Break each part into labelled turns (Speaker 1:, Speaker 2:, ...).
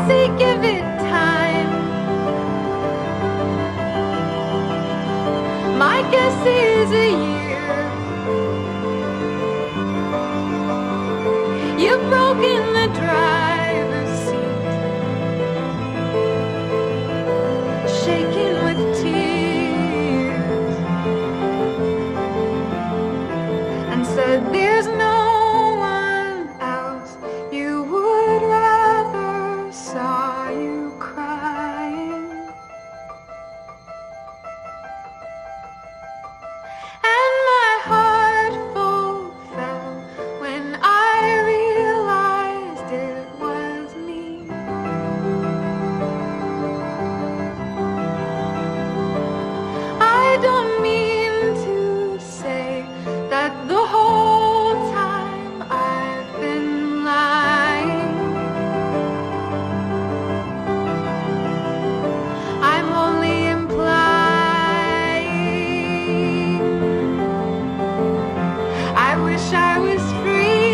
Speaker 1: say give it time. My guess is a year. You've broken the driver's seat, shaking with tears, and said there's no one else you would rather saw you crying. And my heart full fell when I realized it was me. I don't mean to say that the whole time I've been lying. I'm only implying. I wish I was free.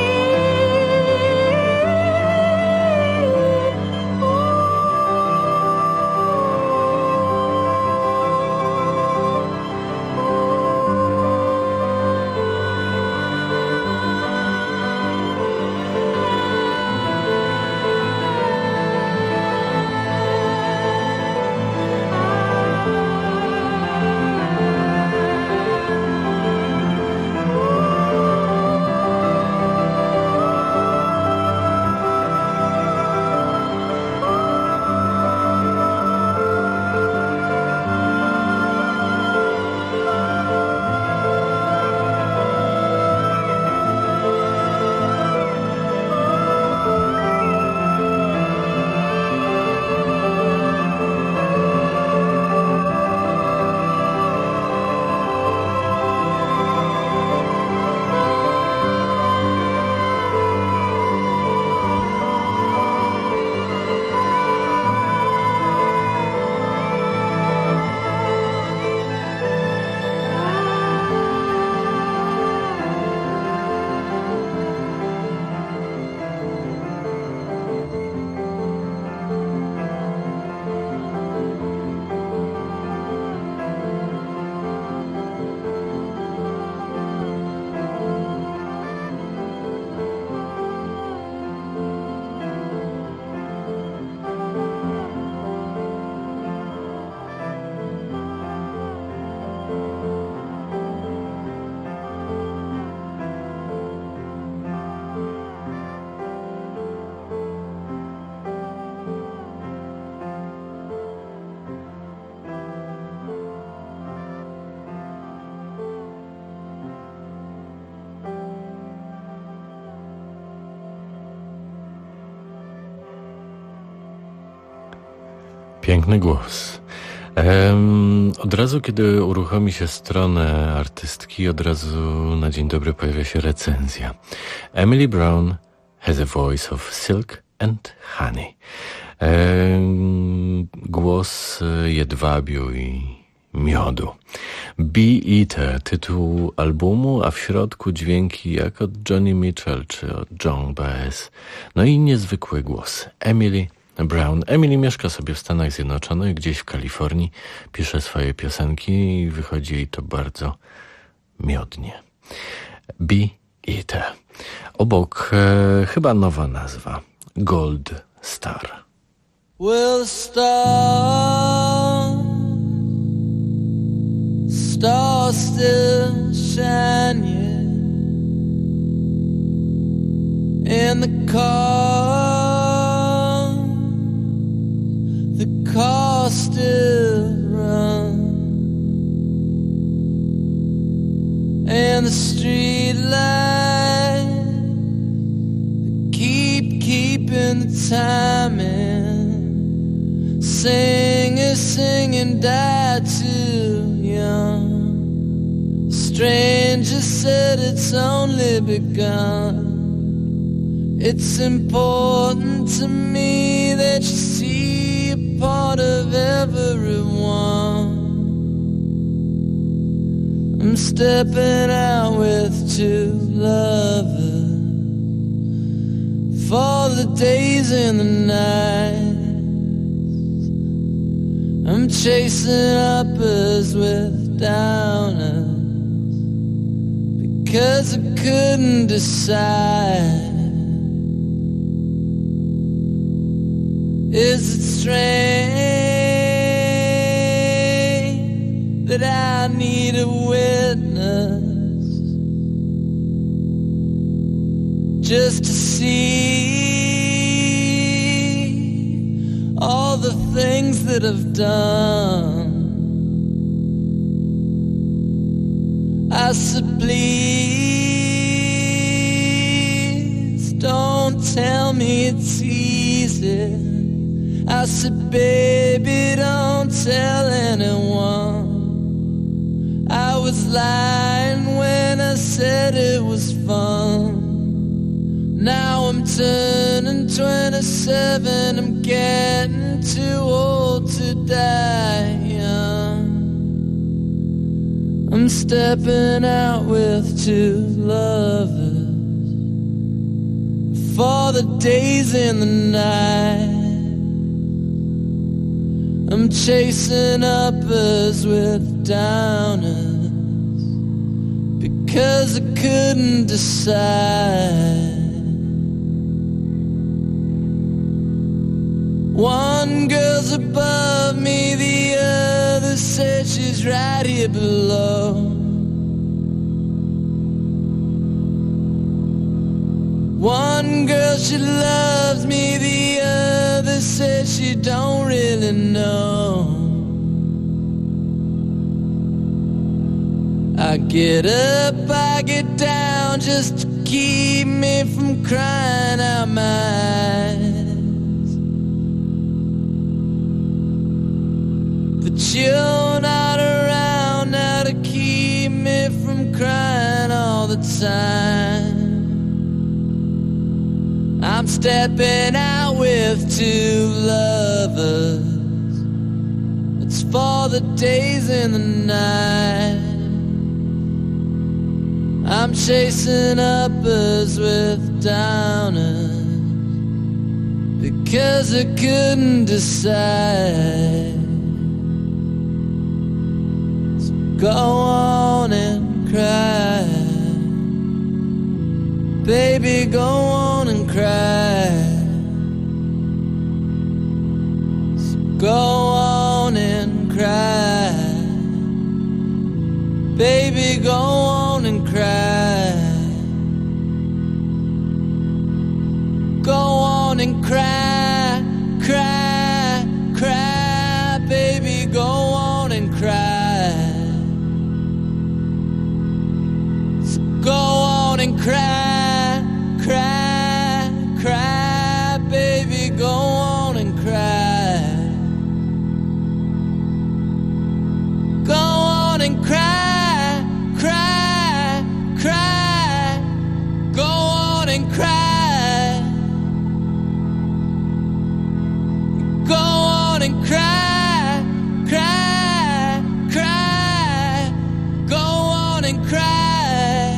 Speaker 2: Piękny głos. Od razu, kiedy uruchomi się stronę artystki, od razu na dzień dobry pojawia się recenzja. Emily Brown has a voice of silk and honey. Głos jedwabiu i miodu. Bee Eater, tytuł albumu, a w środku dźwięki jak od Johnny Mitchell czy od Joan Baez. No i niezwykły głos. Emily Brown. Emily mieszka sobie w Stanach Zjednoczonych, gdzieś w Kalifornii, pisze swoje piosenki i wychodzi jej to bardzo miodnie. Bee Eater. Obok chyba nowa nazwa. Gold Star.
Speaker 3: Well, star still shining in the car still runs, and the street lights keeping the timing. Singers singing died too young. Stranger said it's only begun. It's important to me that you see a part of everyone. I'm stepping out with two lovers, for the days and the nights. I'm chasing uppers with downers because I couldn't decide. Is it strange that I need a witness just to see all the things that I've done? I said, please don't tell me it's easy. I said, baby, don't tell anyone. I was lying when I said it was fun. Now I'm turning 27, I'm getting too old to die young. I'm stepping out with two lovers for the days and the night. I'm chasing uppers with downers because I couldn't decide. One girl's above me, the other said she's right here below. One girl, she loves me, the other said she don't really know. I get up, I get down just to keep me from crying out my eyes. But you're not around now to keep me from crying all the time. I'm stepping out with two lovers. It's for the days and the night. I'm chasing uppers with downers because I couldn't decide. So go on and cry, baby, go on and cry. So go on and cry, baby, go on and cry. Go on and cry, cry, cry, baby, go on and cry. So go on and cry, cry, cry, baby, go on and cry. Go on and cry, cry, cry, go on and cry. Go on and cry, cry, cry, go on and cry.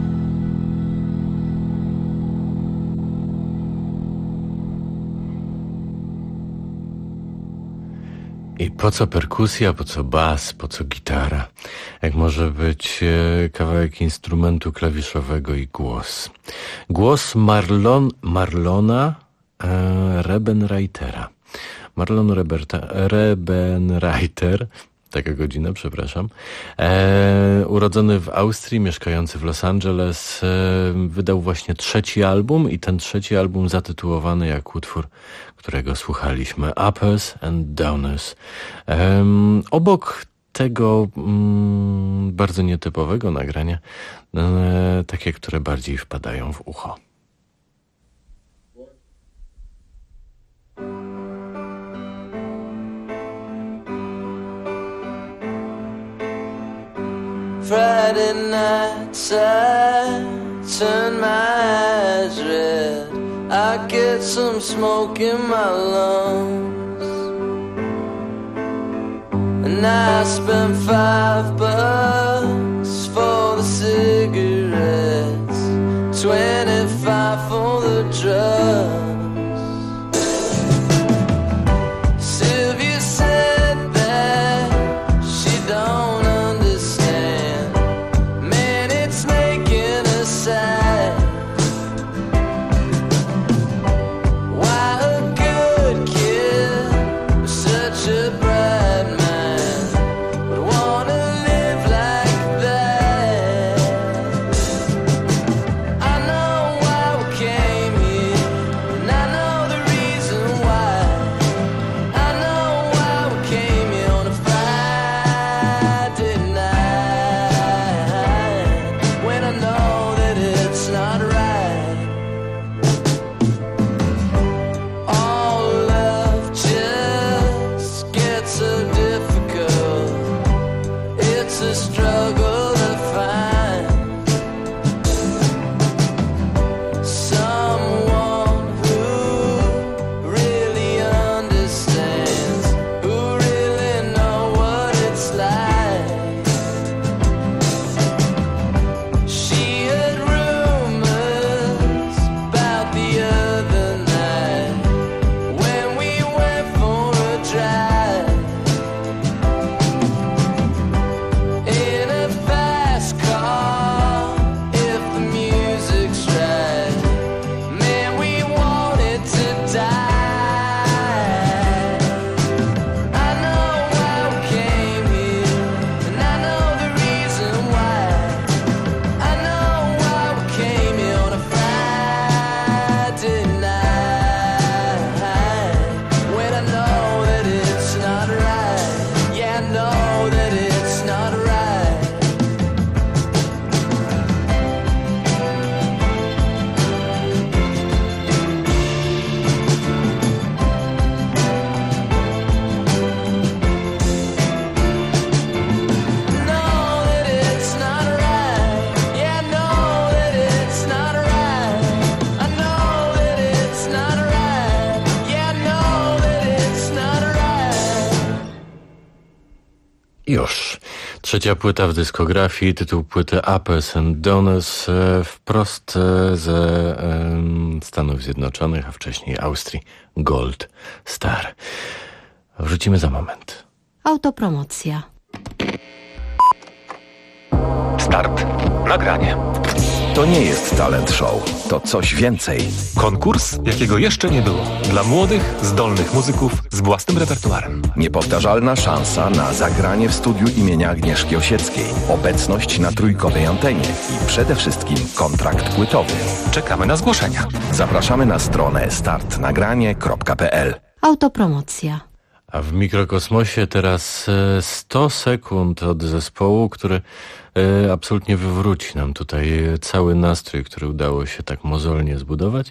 Speaker 2: I po co perkusja, po co bas, po co gitara? Jak może być kawałek instrumentu klawiszowego i głos. Głos Marlona Rebenreitera. Marlon Rebenreiter, taka godzina, przepraszam, urodzony w Austrii, mieszkający w Los Angeles, wydał właśnie trzeci album i ten trzeci album zatytułowany jak utwór, którego słuchaliśmy, Uppers and Downers. Obok tego bardzo nietypowego nagrania, takie, które bardziej wpadają w ucho.
Speaker 3: Friday nights I turn my eyes red, I get some smoke in my lungs, and I spend $5 for the cigarettes, $25 for the drugs. Sylvia said that she don't understand. Man, it's making her sad. Why a good kid with such a bright mind would wanna live like that? I know why we came here, and I know the reason why. I know why we came here on a Friday night, when I know that it's not right. All love just gets so difficult. It's a struggle to find someone who really understands, who really know what it's like. She heard rumors about the other night when we went for a drive in a fast car. If the music's right, man, we wanted to die. I know why we came here, and I know the reason why. I know why we came here on a Friday night, when I know that it's not right. Yeah, I know that it's not right. Know that it's not right. Yeah, I know that it's not right. I know that it's not right. Yeah, I know that it's not right.
Speaker 2: Już. Trzecia płyta w dyskografii, tytuł płyty Uppers and Downers, wprost ze Stanów Zjednoczonych, a wcześniej Austrii, Gold Star. Wrócimy za moment.
Speaker 4: Autopromocja.
Speaker 5: Start. Nagranie.
Speaker 6: To nie jest talent show, to coś więcej.
Speaker 5: Konkurs, jakiego jeszcze nie było. Dla młodych, zdolnych muzyków z własnym repertuarem.
Speaker 6: Niepowtarzalna szansa na zagranie w studiu imienia Agnieszki Osieckiej, obecność na trójkowej antenie i przede wszystkim kontrakt płytowy.
Speaker 5: Czekamy na zgłoszenia.
Speaker 6: Zapraszamy na stronę startnagranie.pl.
Speaker 4: Autopromocja.
Speaker 2: A w mikrokosmosie teraz 100 sekund od zespołu, który absolutnie wywróci nam tutaj cały nastrój, który udało się tak mozolnie zbudować,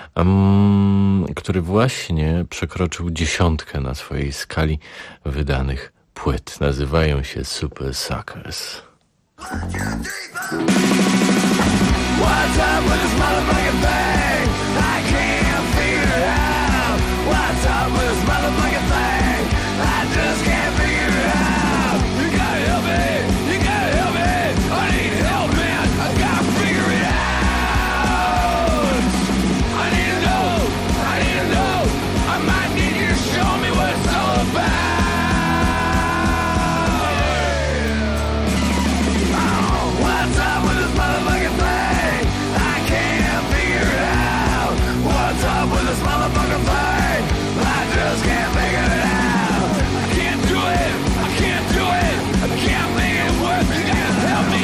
Speaker 2: który właśnie przekroczył 10 na swojej skali wydanych płyt. Nazywają się Super Suckers.
Speaker 3: What's up with this motherfucking thing? I can't figure it out. What's up with this motherfucking thing? I just can't figure it out. You gotta help me. You gotta help me. I need help, man. I gotta figure it out. I need to know. I need to know. I might need you to show me what it's all about. What's up with this motherfucking thing? I can't figure it out. What's up with this motherfucking thing? I just can't figure it out. I can't do it. I can't do it. I can't make it work. You gotta help me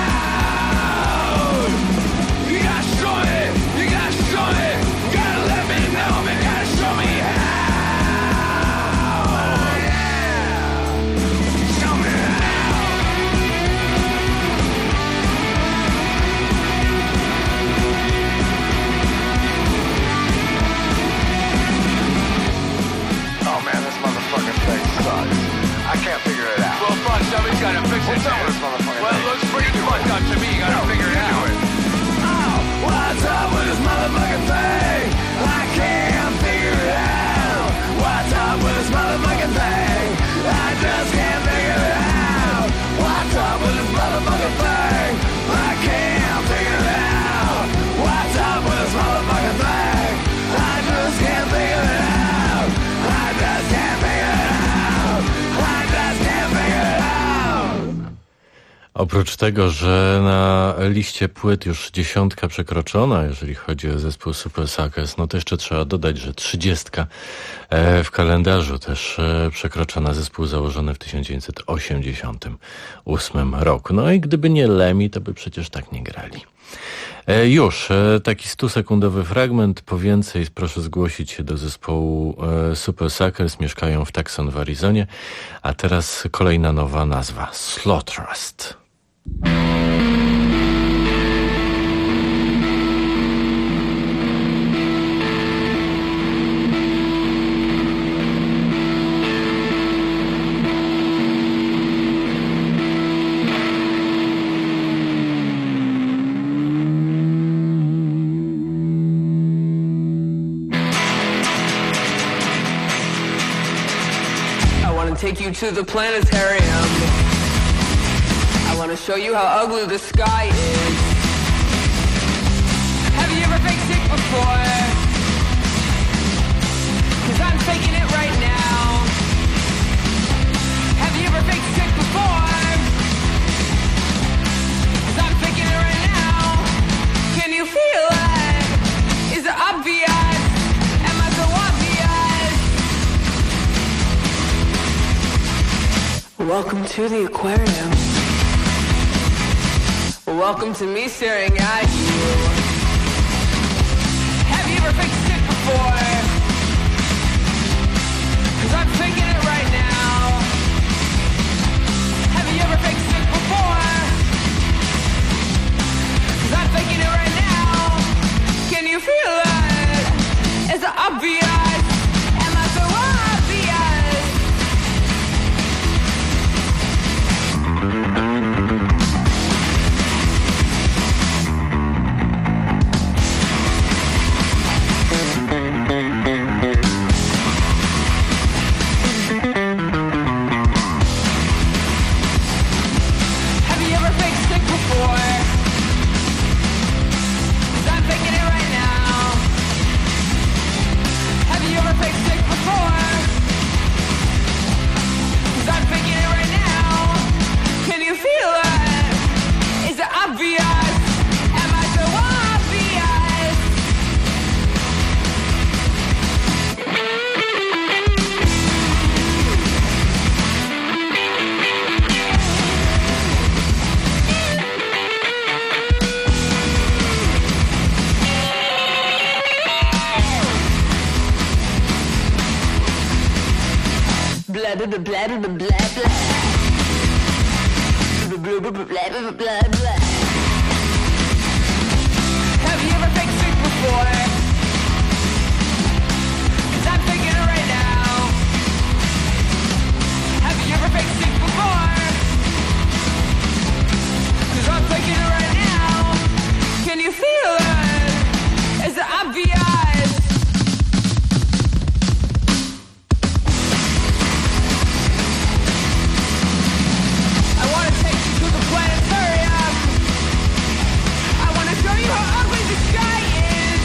Speaker 3: out. You gotta show me. You gotta show me. You gotta let me know. You gotta show me how. Show me how. Oh man, this motherfucking thing sucks. I can't figure it out. Well, fuck, somebody's gotta fix it. What's up with this motherfucking thing? Well, it looks pretty fucked up to me. You gotta figure it out. Oh, what's up with this motherfucking thing? I can't figure it out. What's up with this motherfucking thing? I just can't figure it out. What's up with this motherfucking thing? I can't figure it out.
Speaker 2: Oprócz tego, że na liście płyt już 10 przekroczona, jeżeli chodzi o zespół Super Suckers, no to jeszcze trzeba dodać, że 30 w kalendarzu też przekroczona, zespół założony w 1988 roku. No i gdyby nie Lemmy, to by przecież tak nie grali. Już taki 100-sekundowy fragment, po więcej proszę zgłosić się do zespołu Super Suckers, mieszkają w Tucson w Arizonie, a teraz kolejna nowa nazwa, Slowtrust.
Speaker 7: Take you to the planetarium. I want to show you how ugly the sky is. Have you ever faked sick before? 'Cause I'm faking it right now. Have you ever faked sick before? 'Cause I'm faking it right now. Can you feel it? Is it obvious? Am I so obvious? Welcome to the aquarium. Welcome to me staring at you. Have you ever faked sick before? 'Cause I'm faking it right now. Have you ever faked sick before? 'Cause I'm faking it right now. Can you feel it? Is it obvious? Am I so obvious? Have you ever faked sick before? 'Cause I'm faking it right now. Have you ever faked sick before? 'Cause I'm faking it right now. Can you feel it? Is it obvious? Am I so obvious? Blah blah blah blah blah blah blah. Blah blah blah blah blah blah. Have you ever faked sick before? 'Cause I'm faking it right now. Have you ever faked sick before? 'Cause I'm faking it right now. Can you feel it? Is it obvious? I want to take you to the planetarium. I want to show you how ugly the sky is.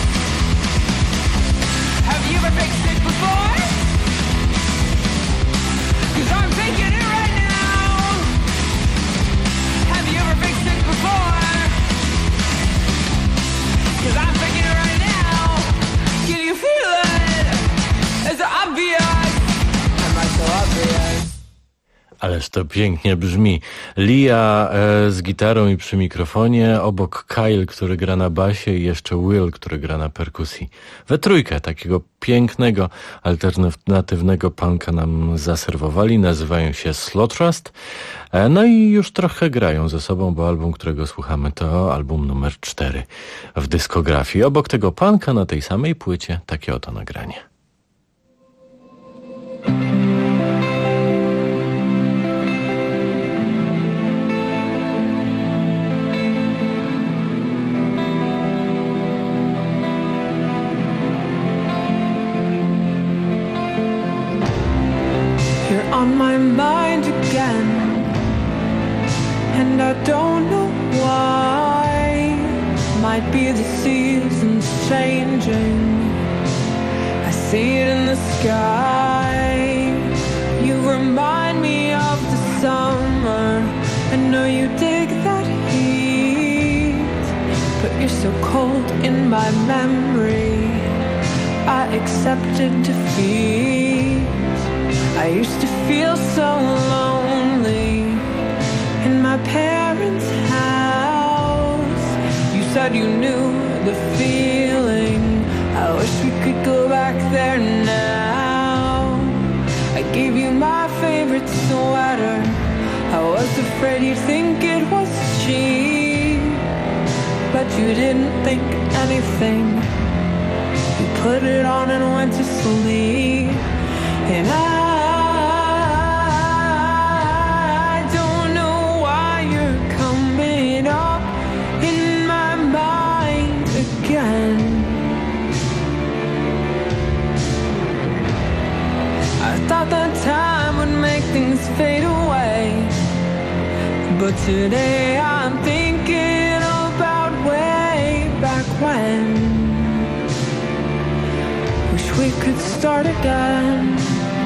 Speaker 7: Have you ever faked sick before? 'Cause I'm faking it right now. Have you ever faked sick before? 'Cause I'm faking it right now. Can you feel it? Is it obvious? Am I so obvious?
Speaker 2: Ależ to pięknie brzmi. Lia z gitarą i przy mikrofonie, obok Kyle, który gra na basie i jeszcze Will, który gra na perkusji. We trójkę takiego pięknego, alternatywnego punka nam zaserwowali. Nazywają się Slowtrust. No i już trochę grają ze sobą, bo album, którego słuchamy, to album numer 4 w dyskografii. Obok tego punka na tej samej płycie takie oto nagranie.
Speaker 1: You're on my mind again, and I don't know why. Might be the seasons changing. I see it in the sky. You remind me of the summer. I know you dig so cold in my memory. I accepted defeat. I used to feel so lonely in my parents' house. You said you knew the feeling. I wish we could go back there now. I gave you my favorite sweater. I was afraid you'd think it was cheap, but you didn't think anything. You put it on and went to sleep. And I don't know why you're coming up in my mind again. I thought that time would make things fade away, but today I'm thinking about way back when. Wish we could start again.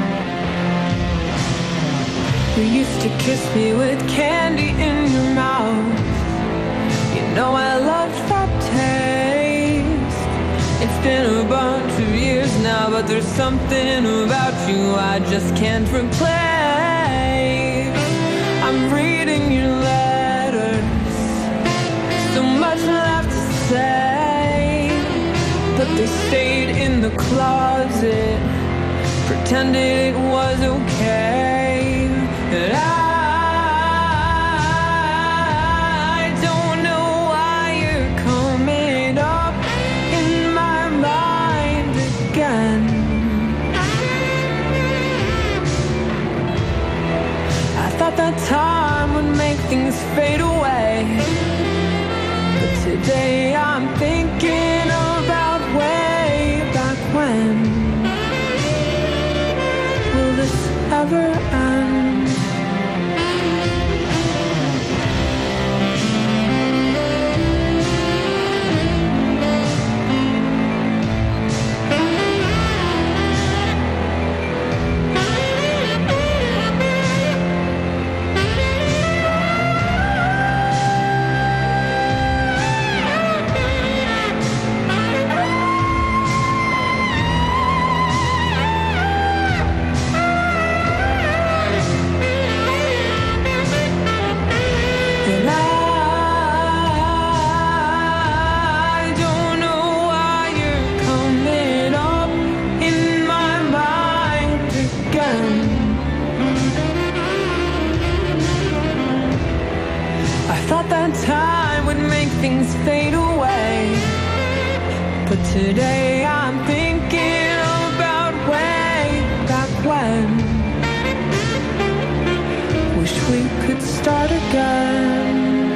Speaker 1: You used to kiss me with candy in your mouth. You know I loved that taste. It's been a bunch of years now, but there's something about you I just can't replace. I'm reading your letters, so much left to say, but they stayed in the closet, pretended it was okay. And I don't know why you're coming up in my mind again. I thought that time would make things fade away, but today I'm thinking about way back when. Will this ever end? Things fade away, but today I'm thinking about way back when. Wish we could start again.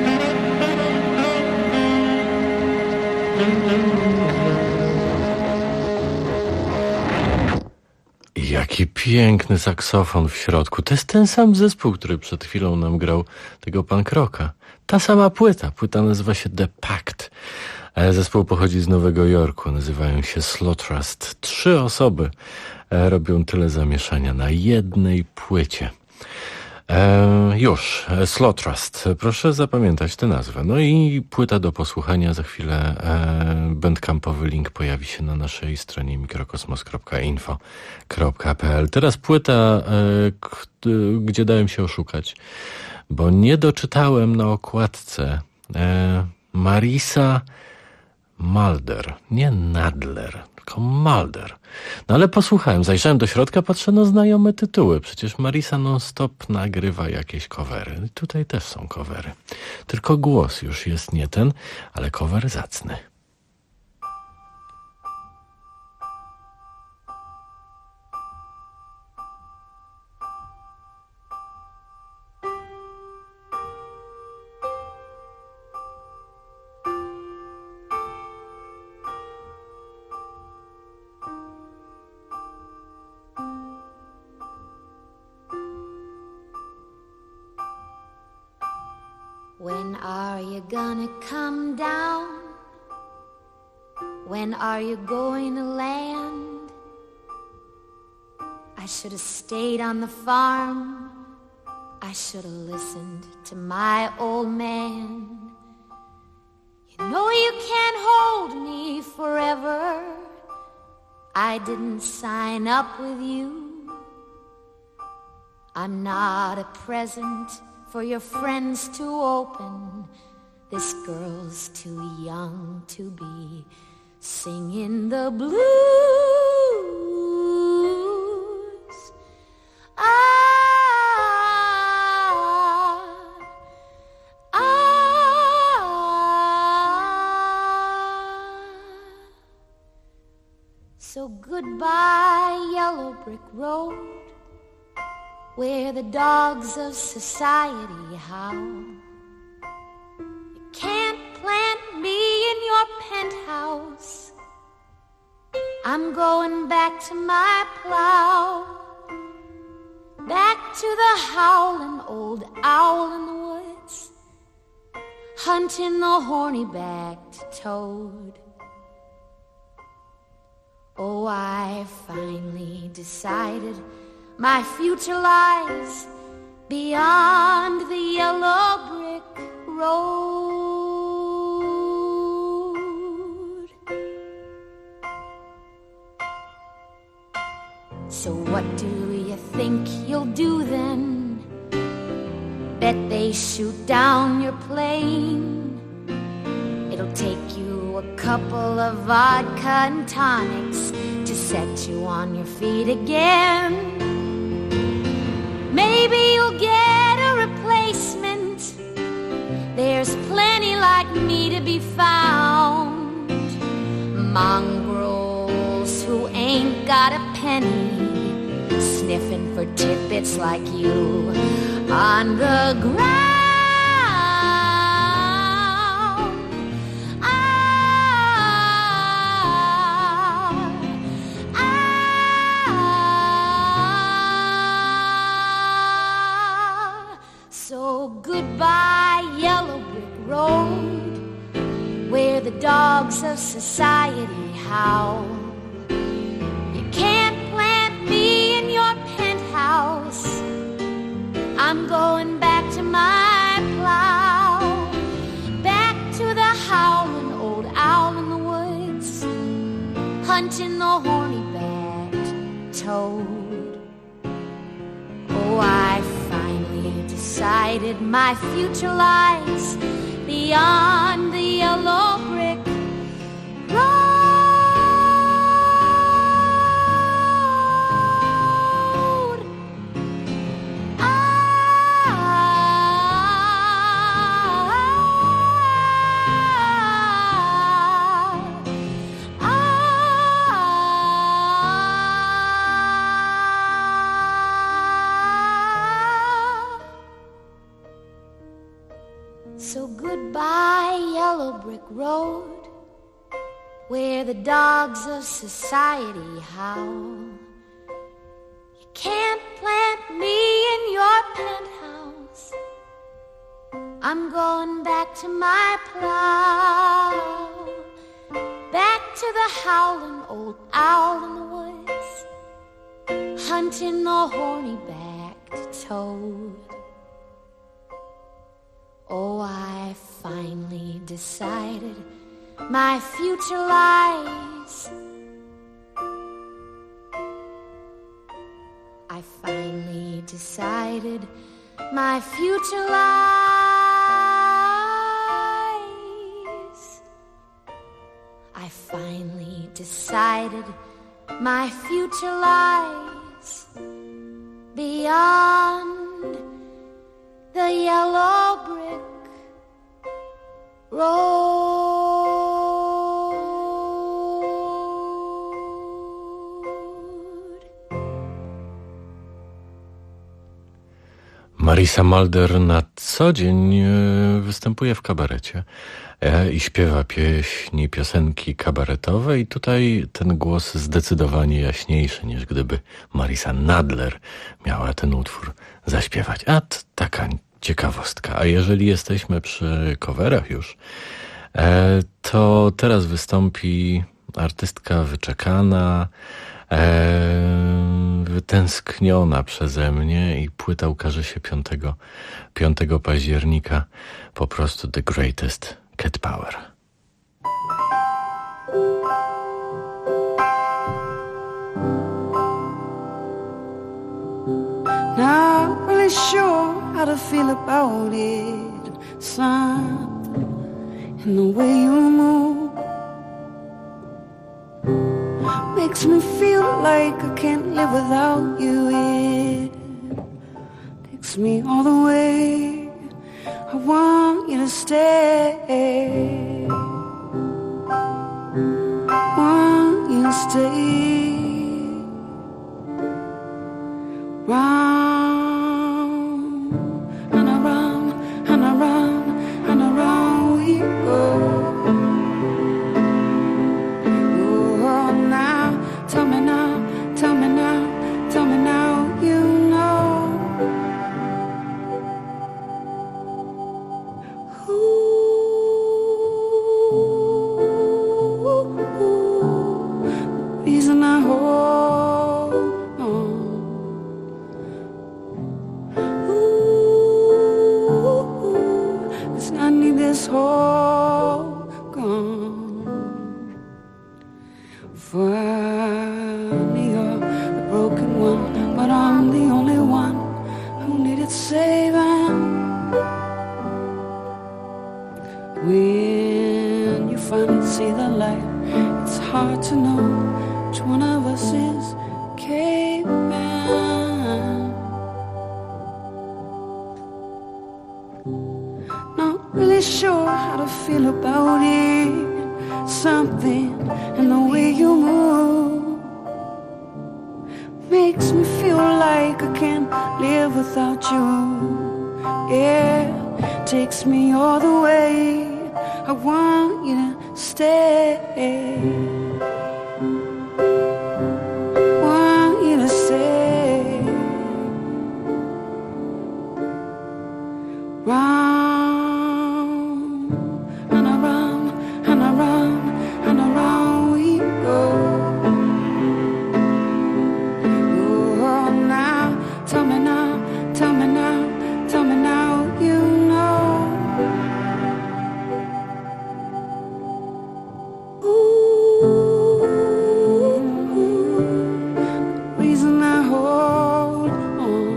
Speaker 2: Jaki piękny saksofon w środku. To jest ten sam zespół, który przed chwilą nam grał tego punk rocka. Ta sama płyta. Płyta nazywa się The Pact. Zespół pochodzi z Nowego Jorku. Nazywają się Slowtrust. 3 osoby robią tyle zamieszania na jednej płycie. Już, Slowtrust. Proszę zapamiętać tę nazwę. No i płyta do posłuchania. Za chwilę bandcampowy link pojawi się na naszej stronie mikrokosmos.info.pl. Teraz płyta, gdzie dałem się oszukać, bo nie doczytałem na okładce Marisa Mulder, nie Nadler, tylko Mulder. No ale posłuchałem, zajrzałem do środka, patrzę, no znajome tytuły. Przecież Marisa non-stop nagrywa jakieś covery. Tutaj też są covery. Tylko głos już jest nie ten, ale cover zacny.
Speaker 8: When are you gonna come down? When are you going to land? I should have stayed on the farm. I should have listened to my old man. You No, you can't hold me forever. I didn't sign up with you. I'm not a present for your friends to open. This girl's too young to be singing the blues. So goodbye, yellow brick road, where the dogs of society howl. You can't plant me in your penthouse. I'm going back to my plow, back to the howling old owl in the woods, hunting the horny-backed toad. Oh, I finally decided my future lies beyond the yellow brick road. So what do you think you'll do then? Bet they shoot down your plane. It'll take you a couple of vodka and tonics to set you on your feet again. Maybe you'll get a replacement. There's plenty like me to be found. Mongrels who ain't got a penny, sniffing for tidbits like you on the ground. Goodbye, yellow brick road, where the dogs of society howl. You can't plant me in your penthouse. I'm going back to my plow, back to the howling old owl in the woods, hunting the horny-backed toad. Oh, I finally decided my future lies beyond the yellow brick road. So goodbye, yellow brick road, where the dogs of society howl. You can't plant me in your penthouse. I'm going back to my plow, back to the howling old owl in the woods, hunting the horny-backed toad. Oh, I finally decided my future lies. I finally decided my future lies. I finally decided my future lies beyond the yellow brick road.
Speaker 2: Marisa Mulder na co dzień występuje w kabarecie i śpiewa piosenki kabaretowe i tutaj ten głos zdecydowanie jaśniejszy niż gdyby Marisa Nadler miała ten utwór zaśpiewać. A taka ciekawostka. A jeżeli jesteśmy przy coverach już, to teraz wystąpi artystka wyczekana, wytęskniona przeze mnie i płyta ukaże się 5 października. Po prostu The Greatest Cat Power.
Speaker 9: how to feel about it. Something in the way you move makes me feel like I can't live without you. It takes me all the way. I want you to stay. Want you to stay. Round and around and around and around we go. Oh, now, tell me now, tell me now, tell me now, you know. Reason I hold on. Cause I need this hope gone. Funny, you're the broken one, but I'm the only one who needed saving. When you finally see the light, it's hard to know which one of us is caveman. Not really sure how to feel about it. Something in the way you move makes me feel like I can't live without you. Yeah, takes me all the way. I want you to stay. Want you to stay. Round and around and around and around we go. Oh, now, tell me now, tell me now, tell me now, you know. Reason I hold on.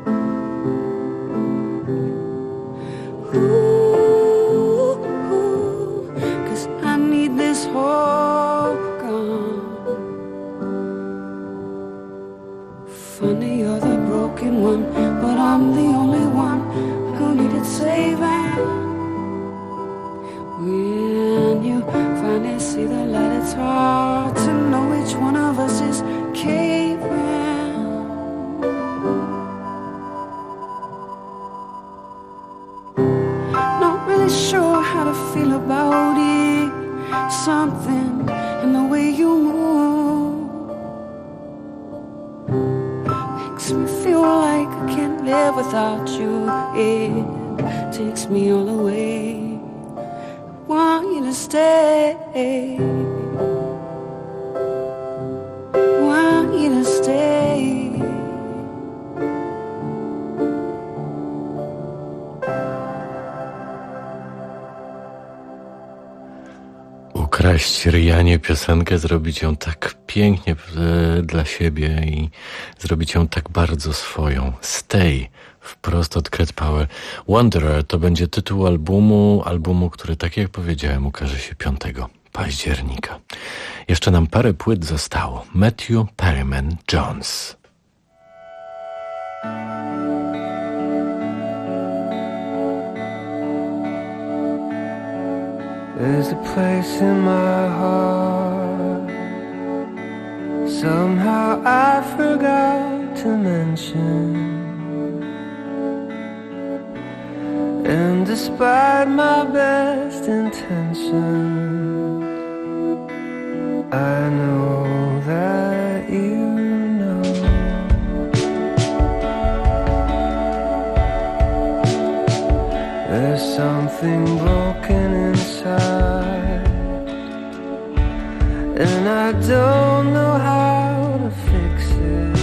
Speaker 9: Cause I need this hope gone. Funny, you're the broken one, but I'm the only one who needed saving. When you finally see the light, it's hard to know which one of us is caving. Not really sure how to feel about it. Something in the way you move makes me feel like I can't live without you. It takes me all the way. Want you to stay. Want you to stay.
Speaker 2: Ukraść Rianie piosenkę, zrobić ją tak pięknie dla siebie i zrobić ją tak bardzo swoją. Stay, wprost od Cat Power. Wanderer to będzie tytuł albumu, który, tak jak powiedziałem, ukaże się 5 października. Jeszcze nam parę płyt zostało. Matthew Perryman Jones.
Speaker 10: There's a place in my heart somehow I forgot to mention, and despite my best intentions, I know that you know. There's something broken inside, and I don't know how to fix it.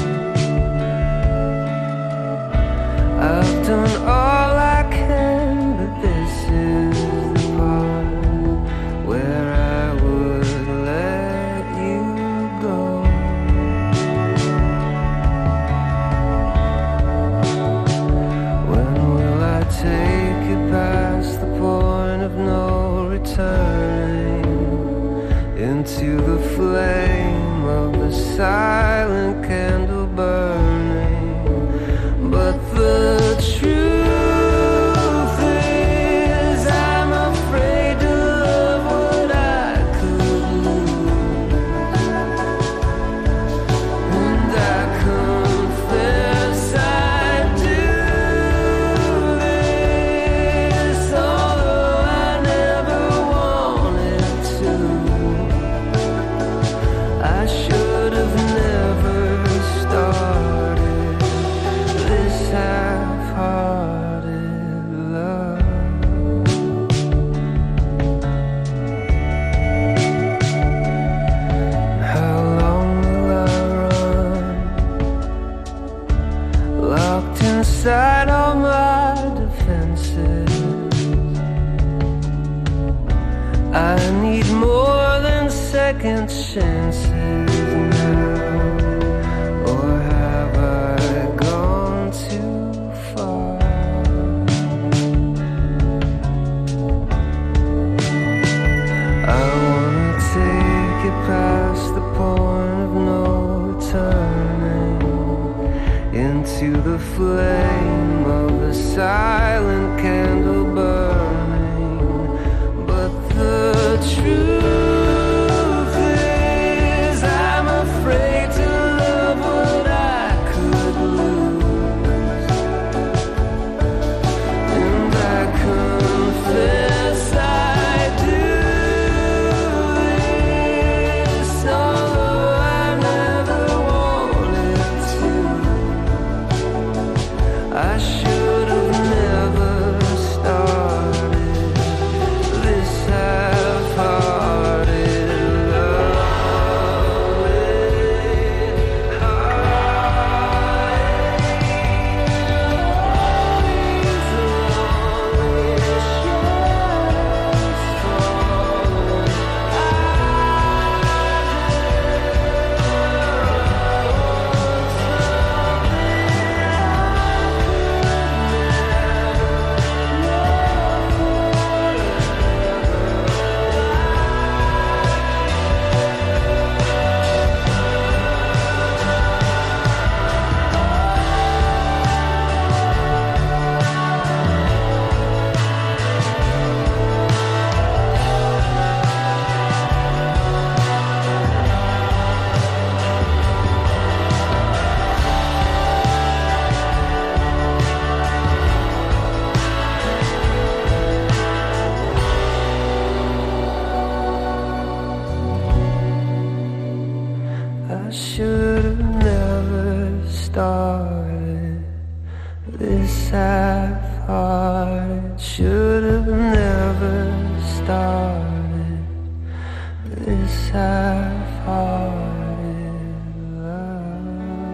Speaker 10: I've done all I can, but this is the part where I would let you go. When second chances now, or have I gone too far? I wanna take it past the point of no returning, into the flame of the silent candle burning. But the truth is, I'm afraid to love what I could lose, and I confess I do this, although I never wanted to. I should have never started this half-hearted I should have never started this half-hearted. Should have never started this half-hearted love.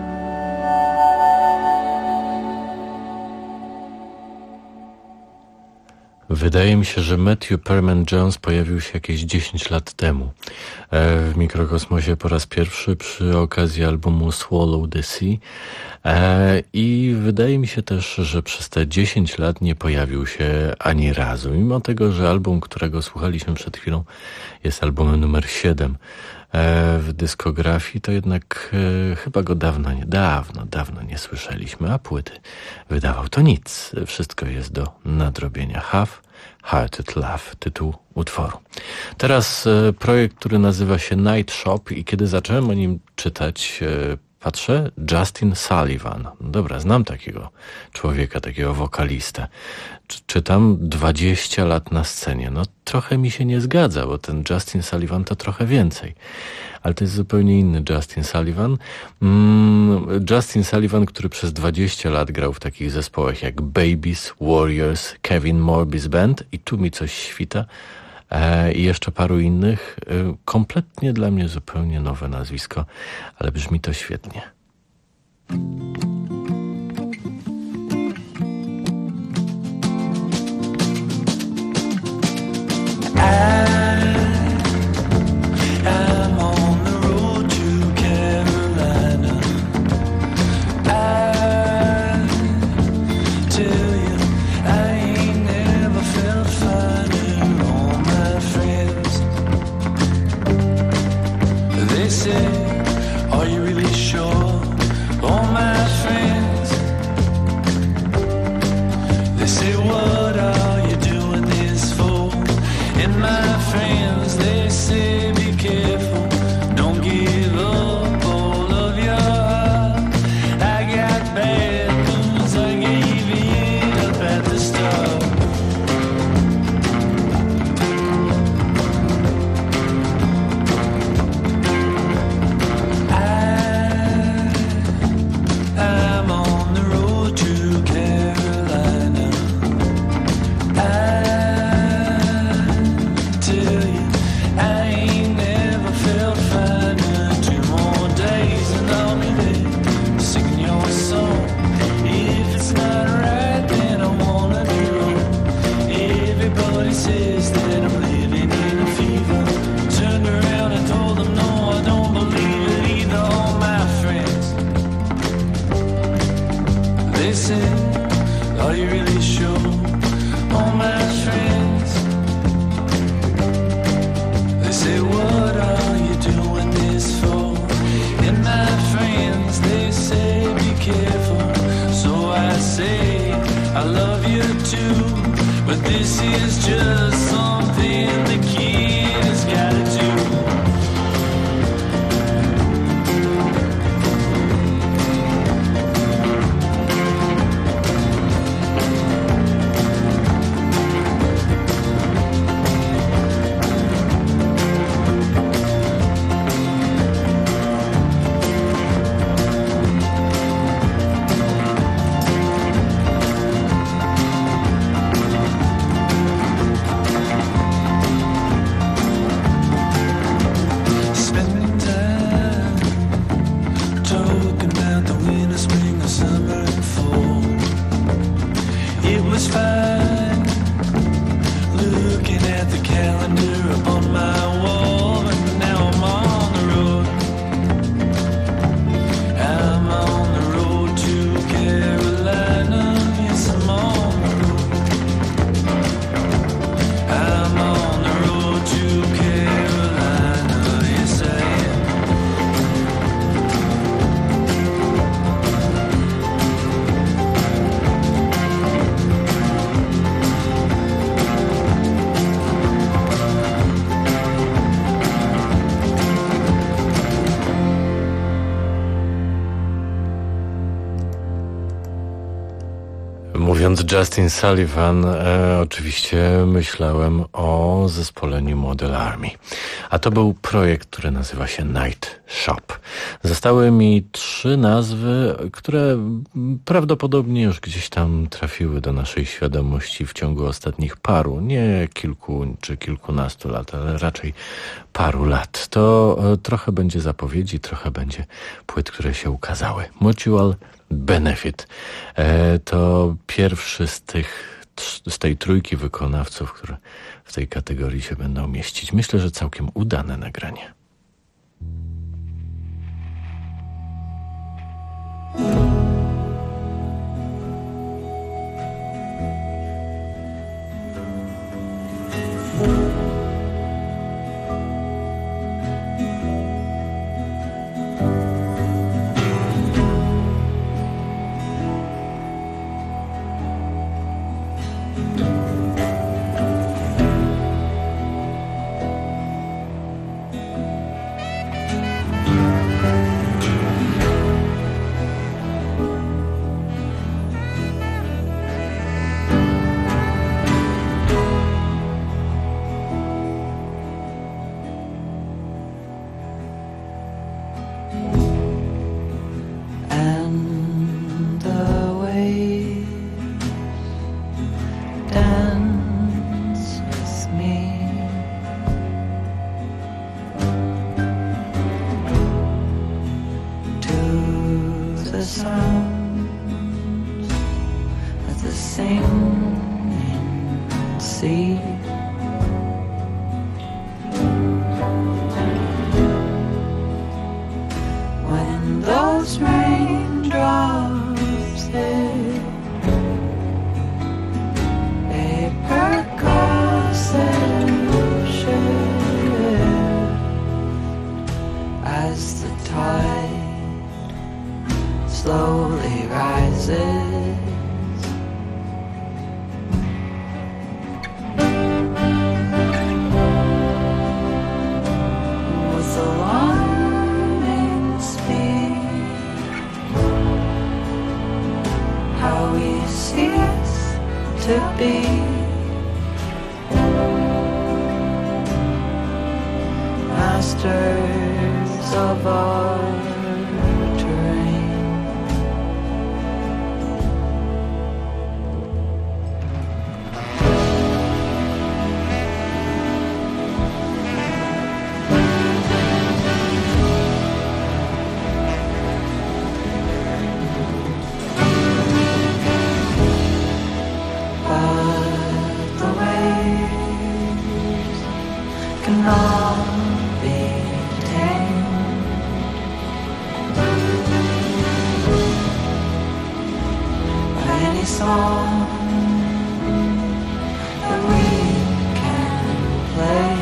Speaker 2: Wydaje mi się, że Matthew Perman Jones pojawił się jakieś 10 lat temu w Mikrokosmosie po raz pierwszy przy okazji albumu Swallow the Sea i wydaje mi się też, że przez te 10 lat nie pojawił się ani razu, mimo tego, że album, którego słuchaliśmy przed chwilą, jest albumem numer 7 w dyskografii, to jednak chyba go dawno nie słyszeliśmy, a płyty wydawał to nic. Wszystko jest do nadrobienia. Half-Hearted Love, tytuł utworu. Teraz projekt, który nazywa się Night Shop i kiedy zacząłem o nim czytać, patrzę, Justin Sullivan. No dobra, znam takiego człowieka, takiego wokalistę. Czytam 20 lat na scenie. No trochę mi się nie zgadza, bo ten Justin Sullivan to trochę więcej. Ale to jest zupełnie inny Justin Sullivan. Justin Sullivan, który przez 20 lat grał w takich zespołach jak Babies, Warriors, Kevin Morby's Band i tu mi coś świta. I jeszcze paru innych. Kompletnie dla mnie zupełnie nowe nazwisko, ale brzmi to świetnie.
Speaker 11: I'm on the road to Carolina. I tell you, I ain't never felt finer. All my friends, they say, are you really sure? All my say, are you really sure? All my friends, they say, what are you doing this for? And my friends, they say, be careful. So I say, I love you too, but this is just something the kid has gotta do.
Speaker 2: Mówiąc Justin Sullivan, oczywiście myślałem o zespole New Model Army. A to był projekt, który nazywa się Night Shop. Zostały mi 3 nazwy, które prawdopodobnie już gdzieś tam trafiły do naszej świadomości w ciągu ostatnich paru, nie kilku czy kilkunastu lat, ale raczej paru lat. To trochę będzie zapowiedzi, trochę będzie płyt, które się ukazały. Mutual Benefit to pierwszy z tej trójki wykonawców, które w tej kategorii się będą mieścić. Myślę, że całkiem udane nagranie.
Speaker 1: song that we can play.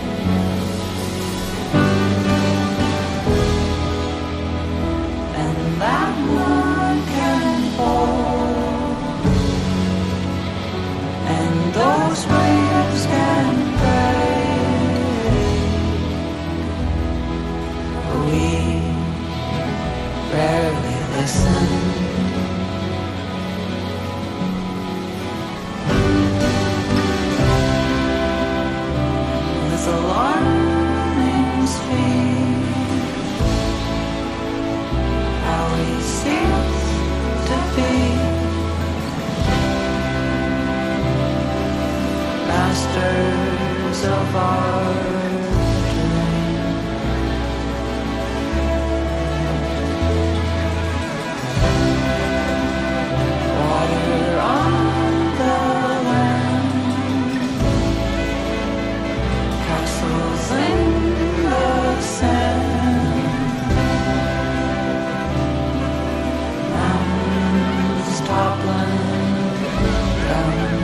Speaker 1: And that one can fall, and those waves can break. We rarely listen. Alarming speed, how we cease to be masters of our dream. Water on the in the sand, mountains toppling down.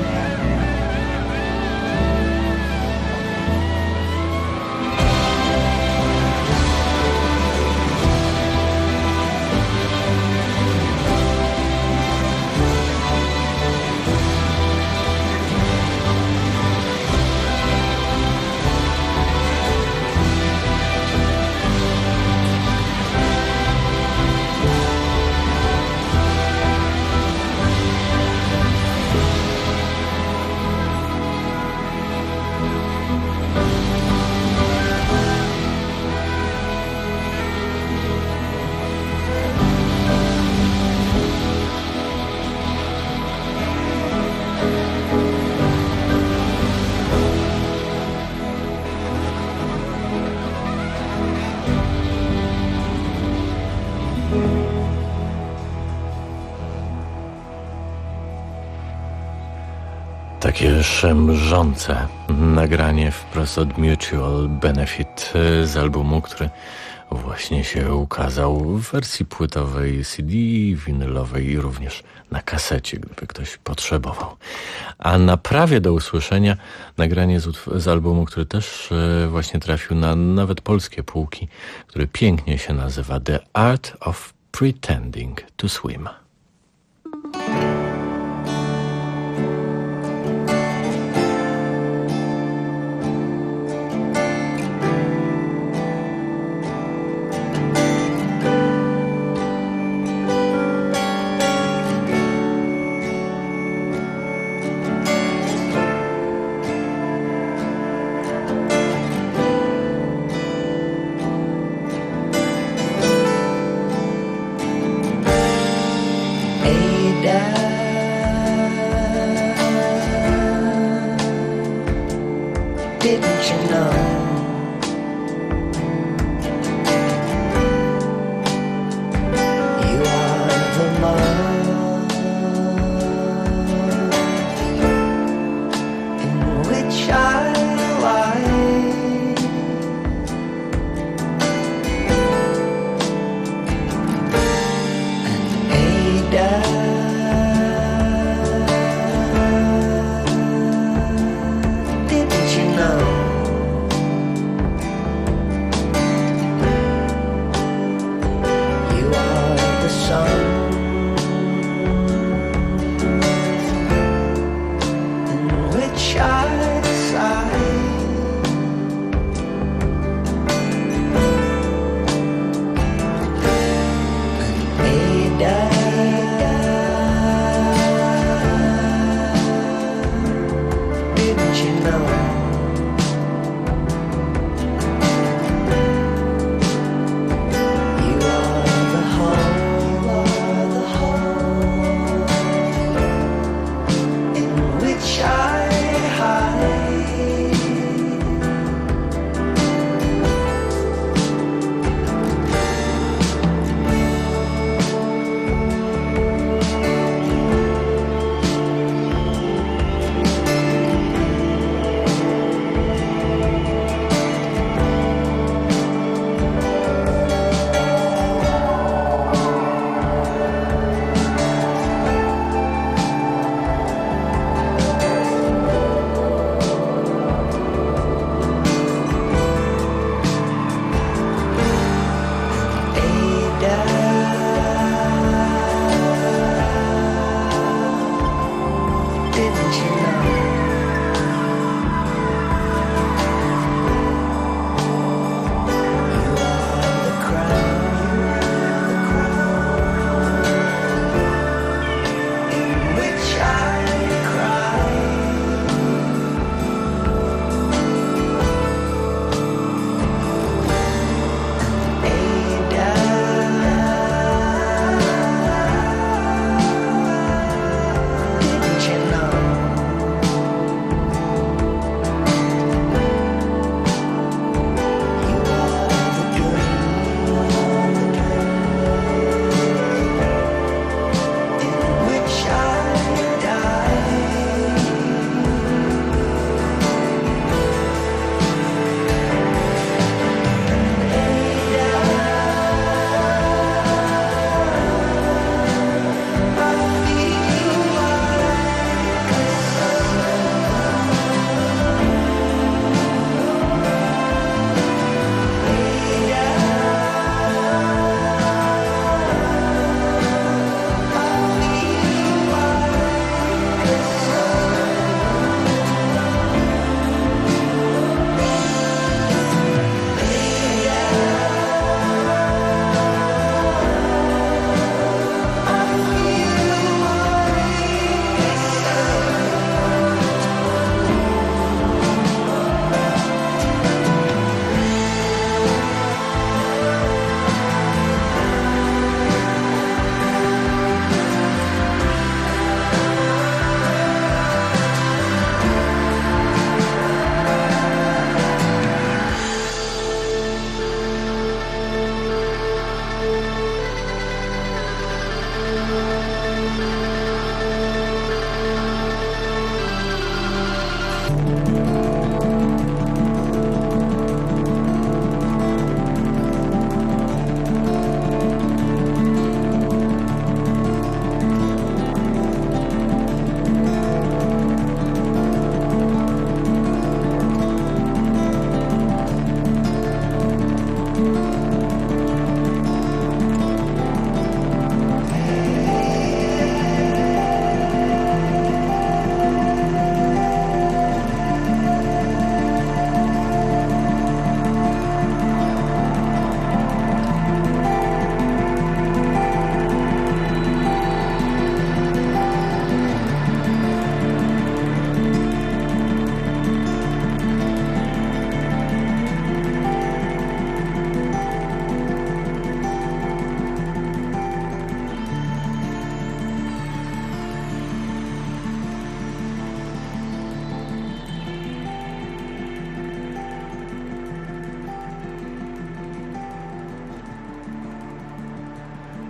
Speaker 2: Takie szemrzące nagranie wprost od Mutual Benefit z albumu, który właśnie się ukazał w wersji płytowej, CD, winylowej i również na kasecie, gdyby ktoś potrzebował. A na prawie do usłyszenia nagranie z albumu, który też właśnie trafił na nawet polskie półki, który pięknie się nazywa The Art of Pretending to Swim.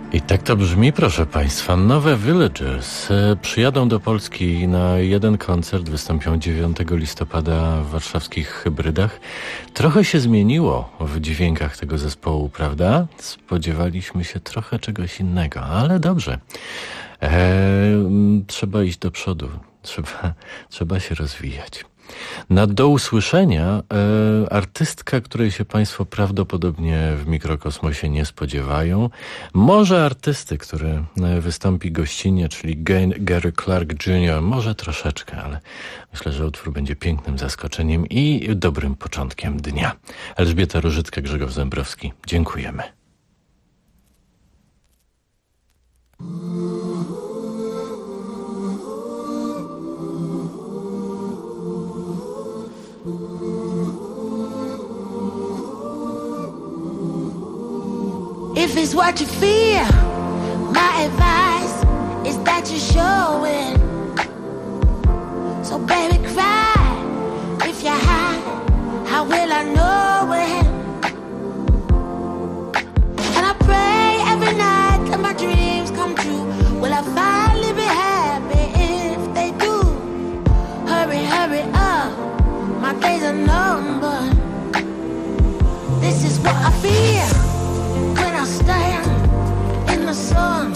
Speaker 2: I tak to brzmi, proszę Państwa. Nowe Villagers przyjadą do Polski na jeden koncert, wystąpią 9 listopada w warszawskich Hybrydach. Trochę się zmieniło w dźwiękach tego zespołu, prawda? Spodziewaliśmy się trochę czegoś innego, ale dobrze. Trzeba iść do przodu, trzeba się rozwijać. Do usłyszenia artystka, której się Państwo prawdopodobnie w Mikrokosmosie nie spodziewają. Może artysty, który wystąpi gościnnie, czyli Gary Clark Jr. Może troszeczkę, ale myślę, że utwór będzie pięknym zaskoczeniem i dobrym początkiem dnia. Elżbieta Różycka, Grzegorz Zembrowski. Dziękujemy.
Speaker 12: If it's what you feel, my advice is that you show it. So baby, cry. If you're high, how will I know it? And I pray every night that my dreams come true. Will I finally be happy if they do? Hurry, hurry up, my days are numbered. This is what I feel when I stand in the sun,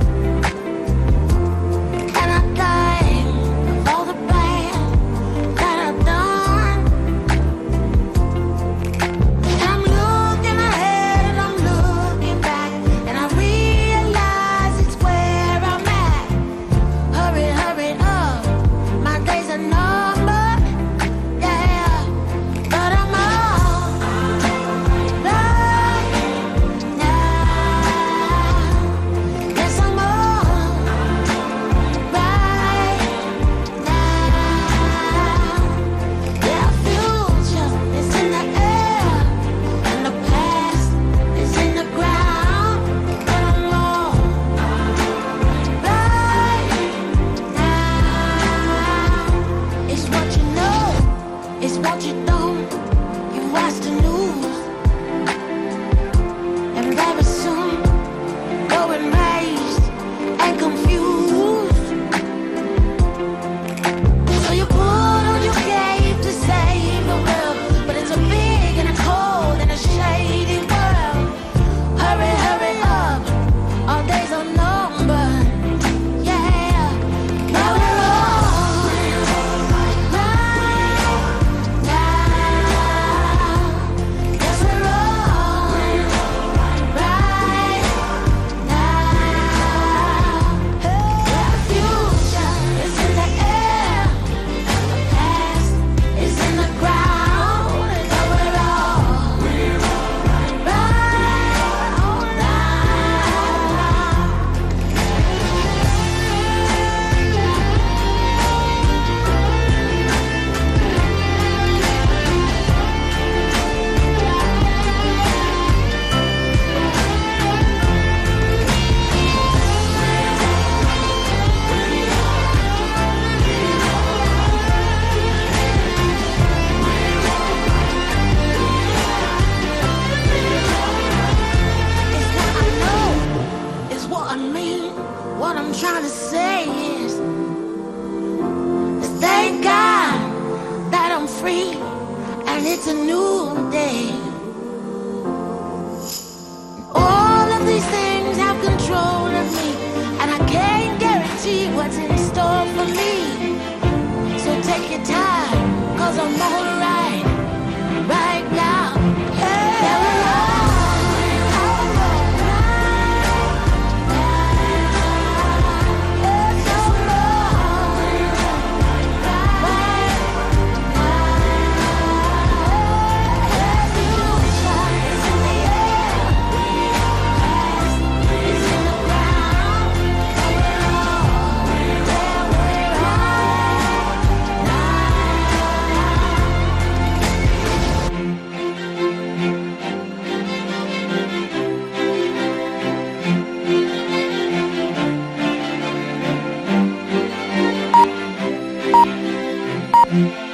Speaker 12: and I think of all the bad that I've done. And I'm looking ahead and I'm looking back, and I realize it's where I'm at. Hurry, hurry up, my days are numbered, yeah, but I'm all right now. Yes, I'm all right now. Yeah, future is in the air, and the past is in the ground, but I'm all right now. It's what you know, it's what you don't. You watch the news, and very soon you're enraged and confused. So you put on your cape to save the world, but it's a big and a cold and a shady world. Hurry, hurry up, our days are numbered. Yeah, now we're all right now. Yes, we're all right now. Yeah, the future is in the air, and the past is in the ground, and now we're all right now. It's what I know, it's what I mean. What I'm trying to say is thank God that I'm free and it's a new day. All of these things have control of me, and I can't guarantee what's in store for me. So take your time, 'cause I'm alright right now. Yeah, we're all right now. Yes, we're all right now. The future is in the air, past is in the ground, and we're all right now.